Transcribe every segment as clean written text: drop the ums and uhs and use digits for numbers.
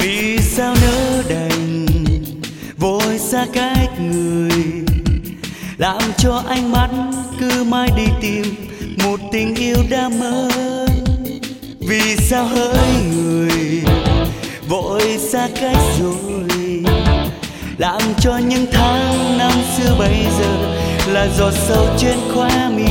Vì sao nỡ đành vội xa cách người, làm cho ánh mắt cứ mãi đi tìm một tình yêu đã mất. Vì sao hỡi người vội xa cách rồi, làm cho những tháng năm xưa bây giờ là giọt sâu trên khóe mi.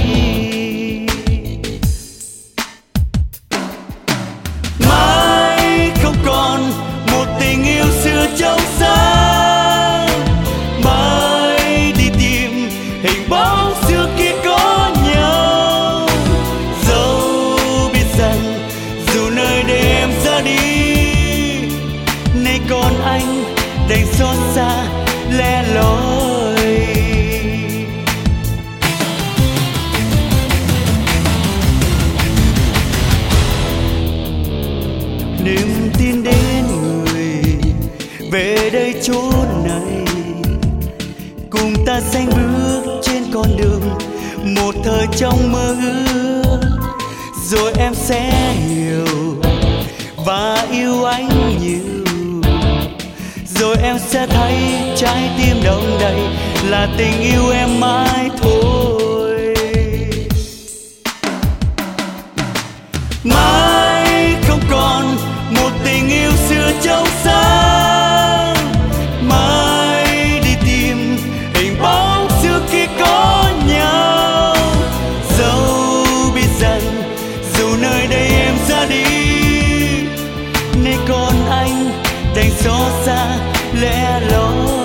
Mãi không còn một tình yêu xưa trong sáng, mãi đi tìm hình bóng xưa kia có nhau. Dẫu biết rằng dù nơi đây em ra đi, nay còn anh đành xót xa lẻ loi. Niềm tin đến người về đây chốn này, cùng ta sánh bước trên con đường một thời trong mơ ước. Rồi em sẽ hiểu và yêu anh nhiều, rồi em sẽ thấy trái tim đông đầy là tình yêu em mãi thôi. Mãi không còn một tình yêu xưa trong sáng, mãi đi tìm hình bóng xưa kia có nhau. Dẫu biết rằng dù nơi đây em ra đi, nay còn anh đành xót xa lẻ loi.